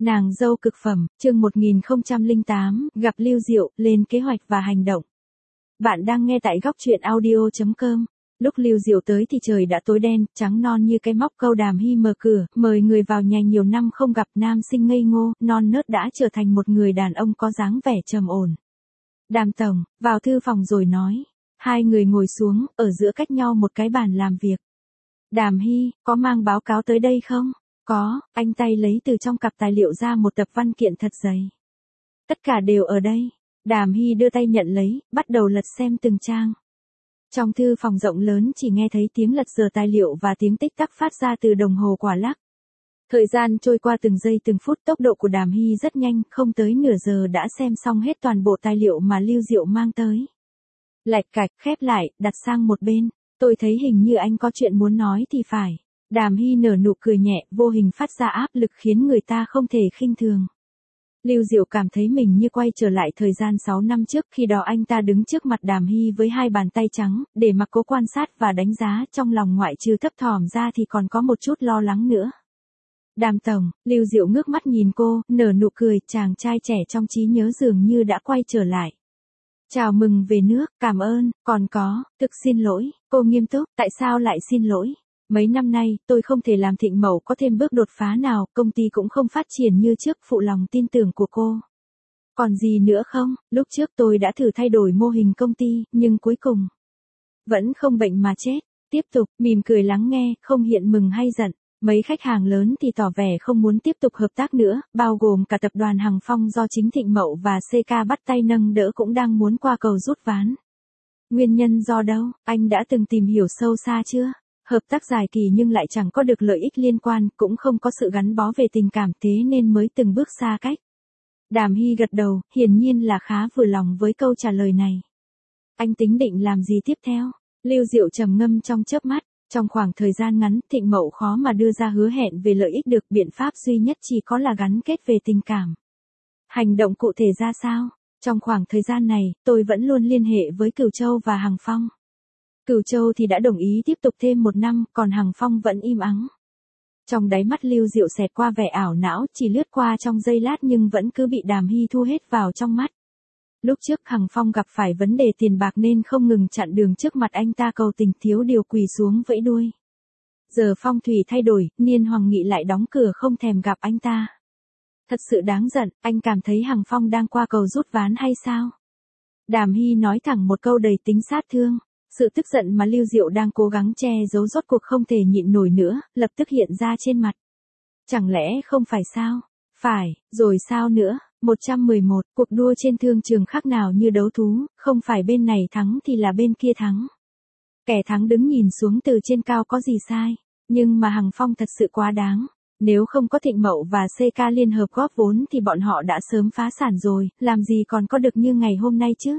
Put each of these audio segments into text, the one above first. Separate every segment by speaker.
Speaker 1: Nàng dâu cực phẩm, chương 1008, gặp Lưu Diệu, lên kế hoạch và hành động. Bạn đang nghe tại góc truyện audio.com. Lúc Lưu Diệu tới thì trời đã tối đen, trắng non như cái móc câu. Đàm Hy mở cửa, mời người vào nhà. Nhiều năm không gặp, nam sinh ngây ngô, non nớt đã trở thành một người đàn ông có dáng vẻ trầm ổn. Đàm tổng, vào thư phòng rồi nói. Hai người ngồi xuống, ở giữa cách nhau một cái bàn làm việc. Đàm Hy, có mang báo cáo tới đây không? Có, anh tay lấy từ trong cặp tài liệu ra một tập văn kiện thật dày. Tất cả đều ở đây. Đàm Hy đưa tay nhận lấy, bắt đầu lật xem từng trang. Trong thư phòng rộng lớn chỉ nghe thấy tiếng lật dở tài liệu và tiếng tích tắc phát ra từ đồng hồ quả lắc. Thời gian trôi qua từng giây từng phút, tốc độ của Đàm Hy rất nhanh, không tới nửa giờ đã xem xong hết toàn bộ tài liệu mà Lưu Diệu mang tới. Lạch cạch, khép lại, đặt sang một bên. Tôi thấy hình như anh có chuyện muốn nói thì phải. Đàm Hy nở nụ cười nhẹ, vô hình phát ra áp lực khiến người ta không thể khinh thường. Lưu Diệu cảm thấy mình như quay trở lại thời gian 6 năm trước, khi đó anh ta đứng trước mặt Đàm Hy với hai bàn tay trắng, để mặc cố quan sát và đánh giá, trong lòng ngoại trừ thấp thỏm ra thì còn có một chút lo lắng nữa. Đàm tổng, Lưu Diệu ngước mắt nhìn cô, nở nụ cười, chàng trai trẻ trong trí nhớ dường như đã quay trở lại. Chào mừng về nước, cảm ơn, còn có, thực xin lỗi, cô nghiêm túc, tại sao lại xin lỗi? Mấy năm nay, tôi không thể làm Thịnh Mậu có thêm bước đột phá nào, công ty cũng không phát triển như trước, phụ lòng tin tưởng của cô. Còn gì nữa không? Lúc trước tôi đã thử thay đổi mô hình công ty, nhưng cuối cùng vẫn không bệnh mà chết. Tiếp tục, mỉm cười lắng nghe, không hiện mừng hay giận. Mấy khách hàng lớn thì tỏ vẻ không muốn tiếp tục hợp tác nữa, bao gồm cả tập đoàn Hằng Phong do chính Thịnh Mậu và CK bắt tay nâng đỡ cũng đang muốn qua cầu rút ván. Nguyên nhân do đâu? Anh đã từng tìm hiểu sâu xa chưa? Hợp tác dài kỳ nhưng lại chẳng có được lợi ích liên quan, cũng không có sự gắn bó về tình cảm, thế nên mới từng bước xa cách. Đàm Hy gật đầu, hiển nhiên là khá vừa lòng với câu trả lời này. Anh tính định làm gì tiếp theo? Lưu Diệu trầm ngâm trong chớp mắt. Trong khoảng thời gian ngắn, Thịnh Mậu khó mà đưa ra hứa hẹn về lợi ích được, biện pháp duy nhất chỉ có là gắn kết về tình cảm. Hành động cụ thể ra sao? Trong khoảng thời gian này, tôi vẫn luôn liên hệ với Cửu Châu và Hằng Phong. Cửu Châu thì đã đồng ý tiếp tục thêm 1 năm, còn Hằng Phong vẫn im ắng. Trong đáy mắt Lưu Diệu xẹt qua vẻ ảo não, chỉ lướt qua trong giây lát nhưng vẫn cứ bị Đàm Hy thu hết vào trong mắt. Lúc trước Hằng Phong gặp phải vấn đề tiền bạc nên không ngừng chặn đường trước mặt anh ta cầu tình, thiếu điều quỳ xuống vẫy đuôi. Giờ phong thủy thay đổi, Niên Hoàng Nghị lại đóng cửa không thèm gặp anh ta. Thật sự đáng giận, anh cảm thấy Hằng Phong đang qua cầu rút ván hay sao? Đàm Hy nói thẳng một câu đầy tính sát thương. Sự tức giận mà Lưu Diệu đang cố gắng che giấu rốt cuộc không thể nhịn nổi nữa, lập tức hiện ra trên mặt. Chẳng lẽ không phải sao? Phải, rồi sao nữa? 111, cuộc đua trên thương trường khác nào như đấu thú, không phải bên này thắng thì là bên kia thắng. Kẻ thắng đứng nhìn xuống từ trên cao có gì sai, nhưng mà Hằng Phong thật sự quá đáng. Nếu không có Thịnh Mậu và CK liên hợp góp vốn thì bọn họ đã sớm phá sản rồi, làm gì còn có được như ngày hôm nay chứ?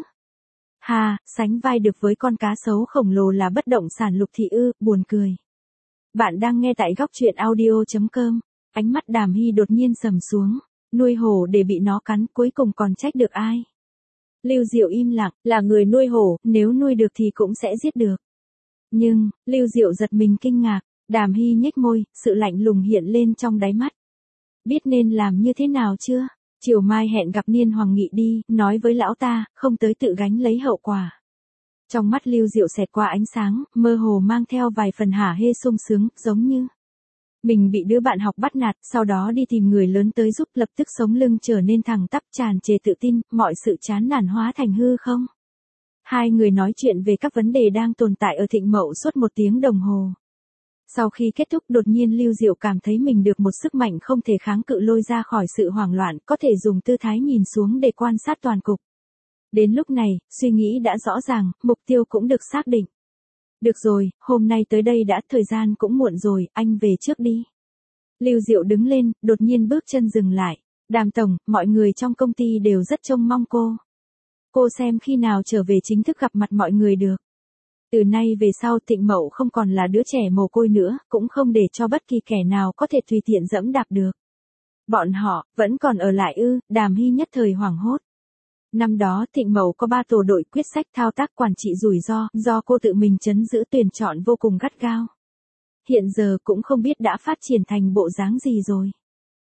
Speaker 1: Hà, sánh vai được với con cá sấu khổng lồ là bất động sản Lục Thị ư, buồn cười. Bạn đang nghe tại góc truyện audio.com. Ánh mắt Đàm Hy đột nhiên sầm xuống. Nuôi hổ để bị nó cắn, cuối cùng còn trách được ai? Lưu Diệu im lặng, là người nuôi hổ, nếu nuôi được thì cũng sẽ giết được. Nhưng, Lưu Diệu giật mình kinh ngạc. Đàm Hy nhếch môi, sự lạnh lùng hiện lên trong đáy mắt. Biết nên làm như thế nào chưa? Chiều mai hẹn gặp Niên Hoàng Nghị đi, nói với lão ta, không tới tự gánh lấy hậu quả. Trong mắt Lưu Diệu xẹt qua ánh sáng, mơ hồ mang theo vài phần hả hê sung sướng, giống như mình bị đứa bạn học bắt nạt, sau đó đi tìm người lớn tới giúp, lập tức sống lưng trở nên thẳng tắp, tràn trề tự tin, mọi sự chán nản hóa thành hư không. Hai người nói chuyện về các vấn đề đang tồn tại ở Thịnh Mậu suốt 1 tiếng đồng hồ. Sau khi kết thúc, đột nhiên Lưu Diệu cảm thấy mình được một sức mạnh không thể kháng cự lôi ra khỏi sự hoảng loạn, có thể dùng tư thái nhìn xuống để quan sát toàn cục. Đến lúc này, suy nghĩ đã rõ ràng, mục tiêu cũng được xác định. Được rồi, hôm nay tới đây đã, thời gian cũng muộn rồi, anh về trước đi. Lưu Diệu đứng lên, đột nhiên bước chân dừng lại. Đàm tổng, mọi người trong công ty đều rất trông mong cô. Cô xem khi nào trở về chính thức gặp mặt mọi người được. Từ nay về sau Thịnh Mậu không còn là đứa trẻ mồ côi nữa, cũng không để cho bất kỳ kẻ nào có thể tùy tiện dẫm đạp được. Bọn họ, vẫn còn ở lại ư? Đàm Hy nhất thời hoảng hốt. Năm đó Thịnh Mậu có 3 tổ đội quyết sách thao tác quản trị rủi ro, do cô tự mình trấn giữ tuyển chọn vô cùng gắt gao. Hiện giờ cũng không biết đã phát triển thành bộ dáng gì rồi.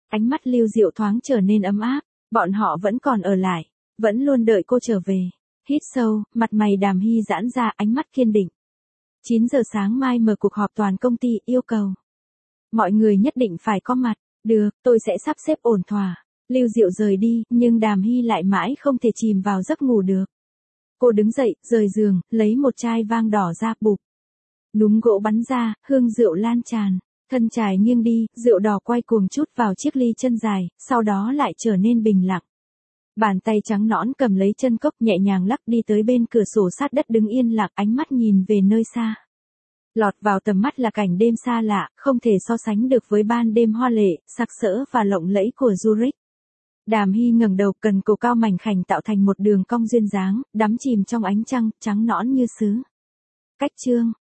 Speaker 1: Ánh mắt Lưu Diệu thoáng trở nên ấm áp, bọn họ vẫn còn ở lại, vẫn luôn đợi cô trở về. Hít sâu, mặt mày Đàm Hy giãn ra, ánh mắt kiên định. 9 giờ sáng mai mở cuộc họp toàn công ty, yêu cầu mọi người nhất định phải có mặt. Được, tôi sẽ sắp xếp ổn thỏa. Lưu Diệu rời đi, nhưng Đàm Hy lại mãi không thể chìm vào giấc ngủ được. Cô đứng dậy, rời giường, lấy một chai vang đỏ ra, bụp. Núm gỗ bắn ra, hương rượu lan tràn. Thân chài nghiêng đi, rượu đỏ quay cuồng chút vào chiếc ly chân dài, sau đó lại trở nên bình lặng. Bàn tay trắng nõn cầm lấy chân cốc, nhẹ nhàng lắc đi tới bên cửa sổ sát đất, đứng yên lặng, ánh mắt nhìn về nơi xa. Lọt vào tầm mắt là cảnh đêm xa lạ, không thể so sánh được với ban đêm hoa lệ, sặc sỡ và lộng lẫy của Zurich. Đàm Hy ngẩng đầu, cần cổ cao mảnh khảnh tạo thành một đường cong duyên dáng, đắm chìm trong ánh trăng, trắng nõn như sứ. Cách chương